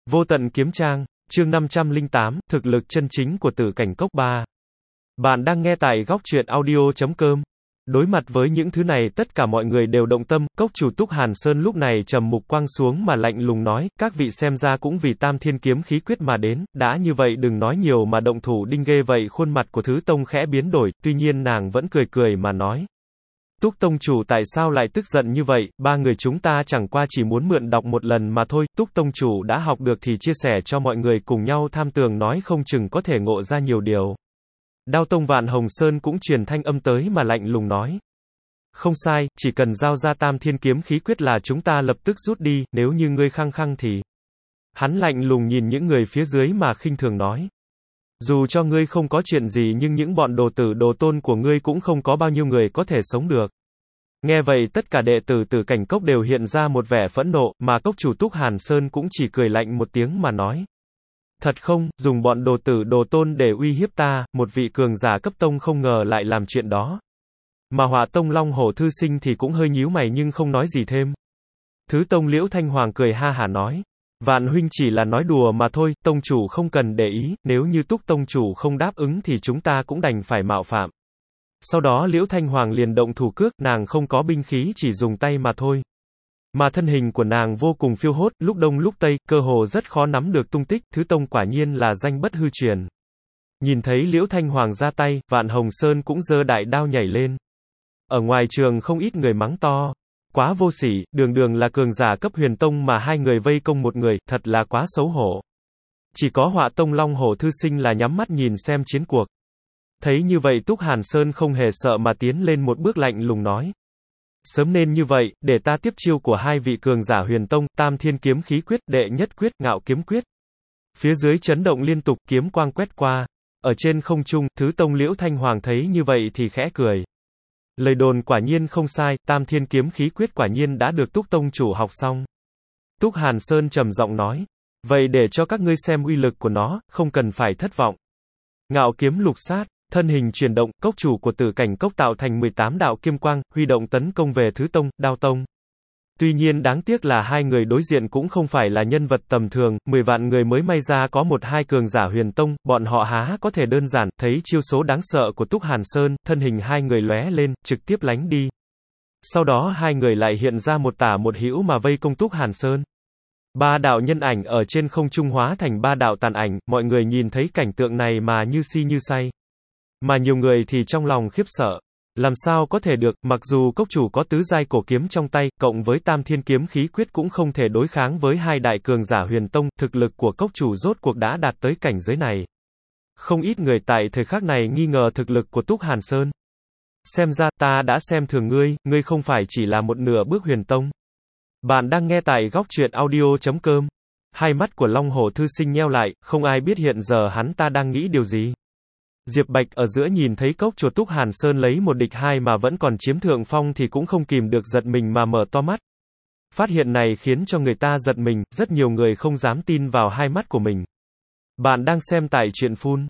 Vô tận kiếm trang, chương 508, thực lực chân chính của Tử Cảnh Cốc 3. Bạn đang nghe tại góc truyện audio.com. Đối mặt với những thứ này tất cả mọi người đều động tâm, cốc chủ Túc Hàn Sơn lúc này trầm mục quang xuống mà lạnh lùng nói, các vị xem ra cũng vì Tam Thiên Kiếm khí quyết mà đến, đã như vậy đừng nói nhiều mà động thủ đinh ghê vậy. Khuôn mặt của Thứ Tông khẽ biến đổi, tuy nhiên nàng vẫn cười cười mà nói. Túc Tông chủ tại sao lại tức giận như vậy, ba người chúng ta chẳng qua chỉ muốn mượn đọc một lần mà thôi, Túc Tông chủ đã học được thì chia sẻ cho mọi người cùng nhau tham tường nói không chừng có thể ngộ ra nhiều điều. Đao Tông Vạn Hồng Sơn cũng truyền thanh âm tới mà lạnh lùng nói. Không sai, chỉ cần giao ra Tam Thiên Kiếm khí quyết là chúng ta lập tức rút đi, nếu như ngươi khăng khăng thì... Hắn lạnh lùng nhìn những người phía dưới mà khinh thường nói. Dù cho ngươi không có chuyện gì nhưng những bọn đồ tử đồ tôn của ngươi cũng không có bao nhiêu người có thể sống được. Nghe vậy tất cả đệ tử Tử Cảnh Cốc đều hiện ra một vẻ phẫn nộ, mà cốc chủ Túc Hàn Sơn cũng chỉ cười lạnh một tiếng mà nói. Thật không, dùng bọn đồ tử đồ tôn để uy hiếp ta, một vị cường giả cấp tông không ngờ lại làm chuyện đó. Mà Hỏa Tông Long Hổ Thư Sinh thì cũng hơi nhíu mày nhưng không nói gì thêm. Thứ Tông Liễu Thanh Hoàng cười ha hả nói. Vạn huynh chỉ là nói đùa mà thôi, tông chủ không cần để ý, nếu như Túc tông chủ không đáp ứng thì chúng ta cũng đành phải mạo phạm. Sau đó Liễu Thanh Hoàng liền động thủ cước, nàng không có binh khí chỉ dùng tay mà thôi. Mà thân hình của nàng vô cùng phiêu hốt, lúc đông lúc tây, cơ hồ rất khó nắm được tung tích, Thứ Tông quả nhiên là danh bất hư truyền. Nhìn thấy Liễu Thanh Hoàng ra tay, Vạn Hồng Sơn cũng giơ đại đao nhảy lên. Ở ngoài trường không ít người mắng to. Quá vô sỉ, đường đường là cường giả cấp huyền tông mà hai người vây công một người, thật là quá xấu hổ. Chỉ có Hỏa Tông Long Hổ Thư Sinh là nhắm mắt nhìn xem chiến cuộc. Thấy như vậy Túc Hàn Sơn không hề sợ mà tiến lên một bước lạnh lùng nói. Sớm nên như vậy, để ta tiếp chiêu của hai vị cường giả huyền tông, Tam Thiên Kiếm khí quyết, đệ nhất quyết, Ngạo Kiếm quyết. Phía dưới chấn động liên tục, kiếm quang quét qua. Ở trên không trung, Thứ Tông Liễu Thanh Hoàng thấy như vậy thì khẽ cười. Lời đồn quả nhiên không sai, Tam Thiên Kiếm khí quyết quả nhiên đã được Túc tông chủ học xong. Túc Hàn Sơn trầm giọng nói. Vậy để cho các ngươi xem uy lực của nó, không cần phải thất vọng. Ngạo kiếm lục sát, thân hình chuyển động, cốc chủ của Tử Cảnh Cốc tạo thành 18 đạo kim quang, huy động tấn công về Thứ Tông, Đao Tông. Tuy nhiên đáng tiếc là hai người đối diện cũng không phải là nhân vật tầm thường, 10 vạn người mới may ra có một hai cường giả huyền tông, bọn họ há có thể đơn giản, thấy chiêu số đáng sợ của Túc Hàn Sơn, thân hình hai người lóe lên, trực tiếp lánh đi. Sau đó hai người lại hiện ra một tả một hữu mà vây công Túc Hàn Sơn. Ba đạo nhân ảnh ở trên không trung hóa thành ba đạo tàn ảnh, mọi người nhìn thấy cảnh tượng này mà như si như say. Mà nhiều người thì trong lòng khiếp sợ. Làm sao có thể được, mặc dù cốc chủ có tứ giai cổ kiếm trong tay, cộng với Tam Thiên Kiếm khí quyết cũng không thể đối kháng với hai đại cường giả huyền tông, thực lực của cốc chủ rốt cuộc đã đạt tới cảnh giới này. Không ít người tại thời khắc này nghi ngờ thực lực của Túc Hàn Sơn. Xem ra, ta đã xem thường ngươi, ngươi không phải chỉ là một nửa bước huyền tông. Bạn đang nghe tại góc truyện audio.com. Hai mắt của Long Hổ Thư Sinh nheo lại, không ai biết hiện giờ hắn ta đang nghĩ điều gì. Diệp Bạch ở giữa nhìn thấy cốc chuột Túc Hàn Sơn lấy một địch hai mà vẫn còn chiếm thượng phong thì cũng không kìm được giật mình mà mở to mắt. Phát hiện này khiến cho người ta giật mình, rất nhiều người không dám tin vào hai mắt của mình. Bạn đang xem tại truyện Phun.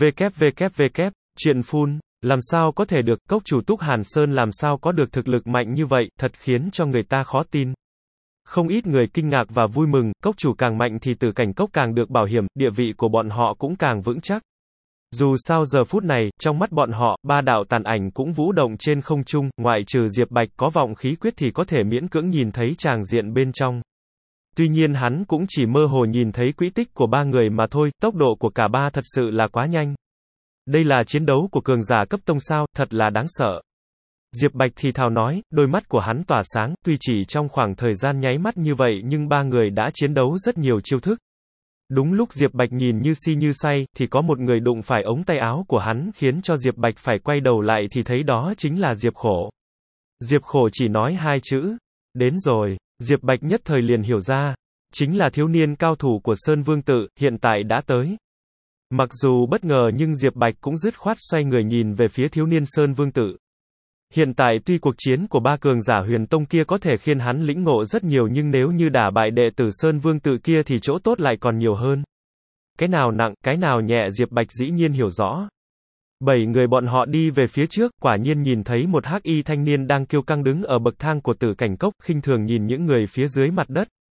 www. Truyện Phun. Làm sao có thể được, cốc chủ Túc Hàn Sơn làm sao có được thực lực mạnh như vậy, thật khiến cho người ta khó tin. Không ít người kinh ngạc và vui mừng, cốc chủ càng mạnh thì Tử Cảnh Cốc càng được bảo hiểm, địa vị của bọn họ cũng càng vững chắc. Dù sao giờ phút này, trong mắt bọn họ, ba đạo tàn ảnh cũng vũ động trên không trung, ngoại trừ Diệp Bạch có vọng khí quyết thì có thể miễn cưỡng nhìn thấy tràng diện bên trong. Tuy nhiên hắn cũng chỉ mơ hồ nhìn thấy quỹ tích của ba người mà thôi, tốc độ của cả ba thật sự là quá nhanh. Đây là chiến đấu của cường giả cấp tông sao, thật là đáng sợ. Diệp Bạch thì thào nói, đôi mắt của hắn tỏa sáng, tuy chỉ trong khoảng thời gian nháy mắt như vậy nhưng ba người đã chiến đấu rất nhiều chiêu thức. Đúng lúc Diệp Bạch nhìn như si như say, thì có một người đụng phải ống tay áo của hắn khiến cho Diệp Bạch phải quay đầu lại thì thấy đó chính là Diệp Khổ. Diệp Khổ chỉ nói hai chữ. Đến rồi. Diệp Bạch nhất thời liền hiểu ra. Chính là thiếu niên cao thủ của Sơn Vương Tự, hiện tại đã tới. Mặc dù bất ngờ nhưng Diệp Bạch cũng dứt khoát xoay người nhìn về phía thiếu niên Sơn Vương Tự. Hiện tại tuy cuộc chiến của ba cường giả huyền tông kia có thể khiến hắn lĩnh ngộ rất nhiều nhưng nếu như đả bại đệ tử Sơn Vương Tự kia thì chỗ tốt lại còn nhiều hơn. Cái nào nặng, cái nào nhẹ Diệp Bạch dĩ nhiên hiểu rõ. 7 người bọn họ đi về phía trước, quả nhiên nhìn thấy một hắc y thanh niên đang kiêu căng đứng ở bậc thang của Tử Cảnh Cốc, khinh thường nhìn những người phía dưới mặt đất.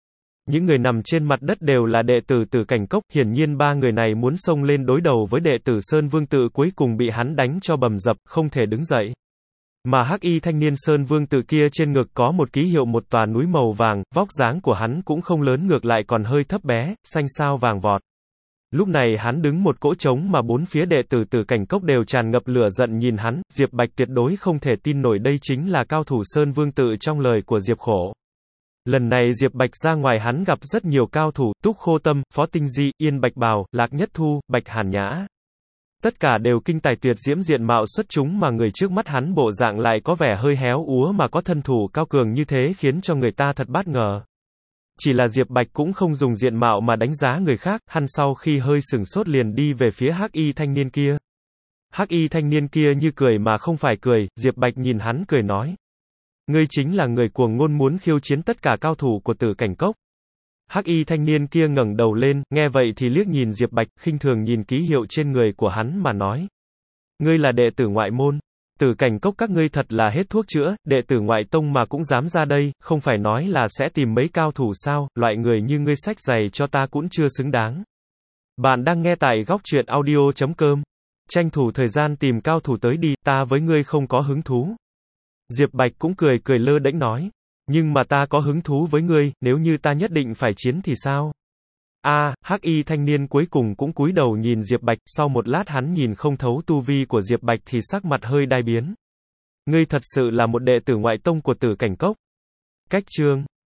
Những người nằm trên mặt đất đều là đệ tử Tử Cảnh Cốc, hiển nhiên ba người này muốn xông lên đối đầu với đệ tử Sơn Vương Tự, cuối cùng bị hắn đánh cho bầm dập, không thể đứng dậy. Mà hắc y thanh niên Sơn Vương Tự kia trên ngực có một ký hiệu một tòa núi màu vàng, vóc dáng của hắn cũng không lớn ngược lại còn hơi thấp bé, xanh sao vàng vọt. Lúc này hắn đứng một cỗ trống mà bốn phía đệ tử Tử Cảnh Cốc đều tràn ngập lửa giận nhìn hắn, Diệp Bạch tuyệt đối không thể tin nổi đây chính là cao thủ Sơn Vương Tự trong lời của Diệp Khổ. Lần này Diệp Bạch ra ngoài hắn gặp rất nhiều cao thủ, Túc Khô Tâm, Phó Tinh Di, Yên Bạch Bào, Lạc Nhất Thu, Bạch Hàn Nhã. Tất cả đều kinh tài tuyệt diễm diện mạo xuất chúng mà người trước mắt hắn bộ dạng lại có vẻ hơi héo úa mà có thân thủ cao cường như thế khiến cho người ta thật bất ngờ. Chỉ là Diệp Bạch cũng không dùng diện mạo mà đánh giá người khác, hắn sau khi hơi sừng sốt liền đi về phía hắc y thanh niên kia. Hắc y thanh niên kia như cười mà không phải cười, Diệp Bạch nhìn hắn cười nói. Ngươi chính là người cuồng ngôn muốn khiêu chiến tất cả cao thủ của Tử Cảnh Cốc. Hắc y thanh niên kia ngẩng đầu lên, nghe vậy thì liếc nhìn Diệp Bạch, khinh thường nhìn ký hiệu trên người của hắn mà nói. Ngươi là đệ tử ngoại môn. Tử Cảnh Cốc các ngươi thật là hết thuốc chữa, đệ tử ngoại tông mà cũng dám ra đây, không phải nói là sẽ tìm mấy cao thủ sao, loại người như ngươi xách giày cho ta cũng chưa xứng đáng. Bạn đang nghe tại góc truyện audio.com. Tranh thủ thời gian tìm cao thủ tới đi, ta với ngươi không có hứng thú. Diệp Bạch cũng cười cười lơ đễnh nói. Nhưng mà ta có hứng thú với ngươi, nếu như ta nhất định phải chiến thì sao? Hắc y thanh niên cuối cùng cũng cúi đầu nhìn Diệp Bạch, sau một lát hắn nhìn không thấu tu vi của Diệp Bạch thì sắc mặt hơi đai biến. Ngươi thật sự là một đệ tử ngoại tông của Tử Cảnh Cốc. Cách chương